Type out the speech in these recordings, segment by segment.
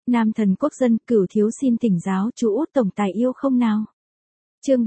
Nam thần quốc dân, Cửu thiếu xin thỉnh giáo chú Út tổng tài yêu không nào. Chương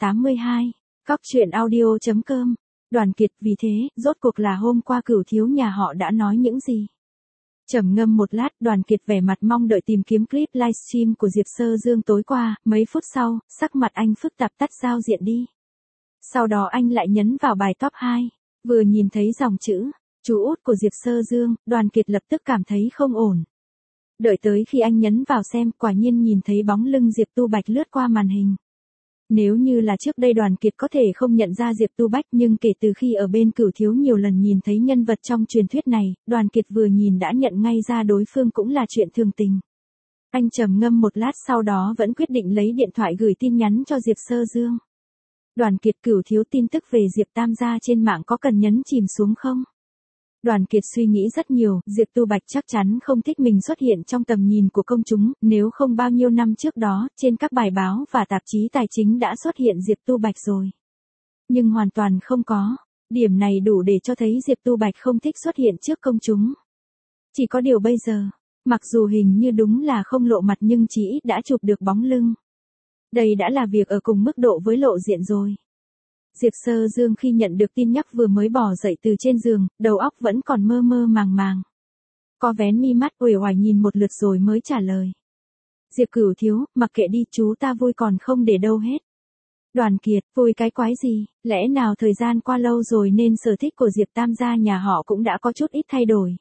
382. Cóc truyện audio.com. Đoàn Kiệt, vì thế, rốt cuộc là hôm qua Cửu thiếu nhà họ đã nói những gì? Trầm ngâm một lát, Đoàn Kiệt vẻ mặt mong đợi tìm kiếm clip livestream của Diệp Sơ Dương tối qua, mấy phút sau, sắc mặt anh phức tạp tắt giao diện đi. Sau đó anh lại nhấn vào bài top 2, vừa nhìn thấy dòng chữ chú Út của Diệp Sơ Dương, Đoàn Kiệt lập tức cảm thấy không ổn. Đợi tới khi anh nhấn vào xem, quả nhiên nhìn thấy bóng lưng Diệp Tu Bạch lướt qua màn hình. Nếu như là trước đây Đoàn Kiệt có thể không nhận ra Diệp Tu Bạch, nhưng kể từ khi ở bên Cửu thiếu nhiều lần nhìn thấy nhân vật trong truyền thuyết này, Đoàn Kiệt vừa nhìn đã nhận ngay ra đối phương cũng là chuyện thường tình. Anh trầm ngâm một lát sau đó vẫn quyết định lấy điện thoại gửi tin nhắn cho Diệp Sơ Dương. Đoàn Kiệt, Cửu thiếu tin tức về Diệp Tam gia trên mạng có cần nhấn chìm xuống không? Đoàn Kiệt suy nghĩ rất nhiều, Diệp Tu Bạch chắc chắn không thích mình xuất hiện trong tầm nhìn của công chúng, nếu không bao nhiêu năm trước đó, trên các bài báo và tạp chí tài chính đã xuất hiện Diệp Tu Bạch rồi. Nhưng hoàn toàn không có, điểm này đủ để cho thấy Diệp Tu Bạch không thích xuất hiện trước công chúng. Chỉ có điều bây giờ, mặc dù hình như đúng là không lộ mặt nhưng chỉ ít đã chụp được bóng lưng. Đây đã là việc ở cùng mức độ với lộ diện rồi. Diệp Sơ Dương khi nhận được tin nhắc vừa mới bò dậy từ trên giường, đầu óc vẫn còn mơ mơ màng màng. Có vén mi mắt uể oải nhìn một lượt rồi mới trả lời. Diệp Cửu thiếu, mặc kệ đi, chú ta vui còn không để đâu hết. Đoàn Kiệt, vui cái quái gì, lẽ nào thời gian qua lâu rồi nên sở thích của Diệp Tam gia nhà họ cũng đã có chút ít thay đổi.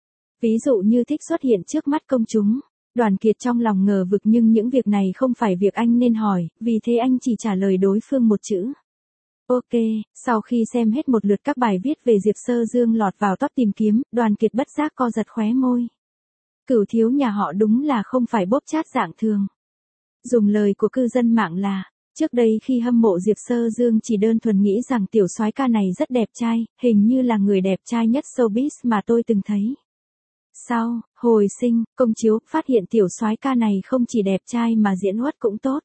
Ví dụ như thích xuất hiện trước mắt công chúng. Đoàn Kiệt trong lòng ngờ vực nhưng những việc này không phải việc anh nên hỏi, vì thế anh chỉ trả lời đối phương một chữ. Ok, sau khi xem hết một lượt các bài viết về Diệp Sơ Dương lọt vào top tìm kiếm, Đoàn Kiệt bất giác co giật khóe môi. Cửu thiếu nhà họ đúng là không phải bóp chát dạng thường. Dùng lời của cư dân mạng là, trước đây khi hâm mộ Diệp Sơ Dương chỉ đơn thuần nghĩ rằng tiểu soái ca này rất đẹp trai, hình như là người đẹp trai nhất showbiz mà tôi từng thấy. Sau, hồi sinh, công chiếu, phát hiện tiểu soái ca này không chỉ đẹp trai mà diễn xuất cũng tốt.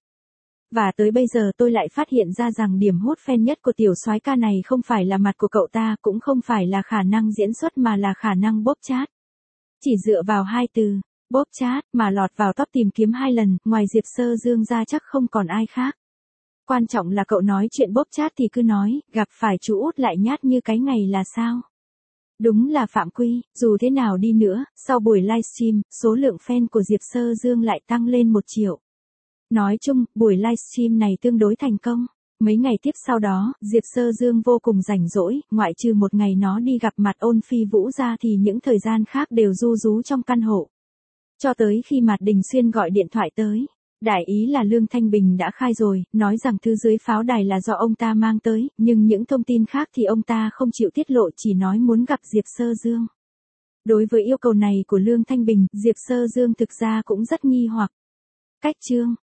Và tới bây giờ tôi lại phát hiện ra rằng điểm hút fan nhất của tiểu soái ca này không phải là mặt của cậu ta, cũng không phải là khả năng diễn xuất mà là khả năng bóp chát. Chỉ dựa vào hai từ, bóp chát, mà lọt vào top tìm kiếm 2 lần, ngoài Diệp Sơ Dương ra chắc không còn ai khác. Quan trọng là cậu nói chuyện bóp chát thì cứ nói, gặp phải chú Út lại nhát như cái ngày là sao? Đúng là phạm quy, dù thế nào đi nữa, sau buổi livestream, số lượng fan của Diệp Sơ Dương lại tăng lên 1 triệu. Nói chung, buổi livestream này tương đối thành công. Mấy ngày tiếp sau đó, Diệp Sơ Dương vô cùng rảnh rỗi, ngoại trừ một ngày nó đi gặp mặt Ôn Phi Vũ ra thì những thời gian khác đều ru rú trong căn hộ. Cho tới khi Mạt Đình Xuyên gọi điện thoại tới. Đại ý là Lương Thanh Bình đã khai rồi, nói rằng thứ dưới pháo đài là do ông ta mang tới, nhưng những thông tin khác thì ông ta không chịu tiết lộ, chỉ nói muốn gặp Diệp Sơ Dương. Đối với yêu cầu này của Lương Thanh Bình, Diệp Sơ Dương thực ra cũng rất nghi hoặc. Cách chương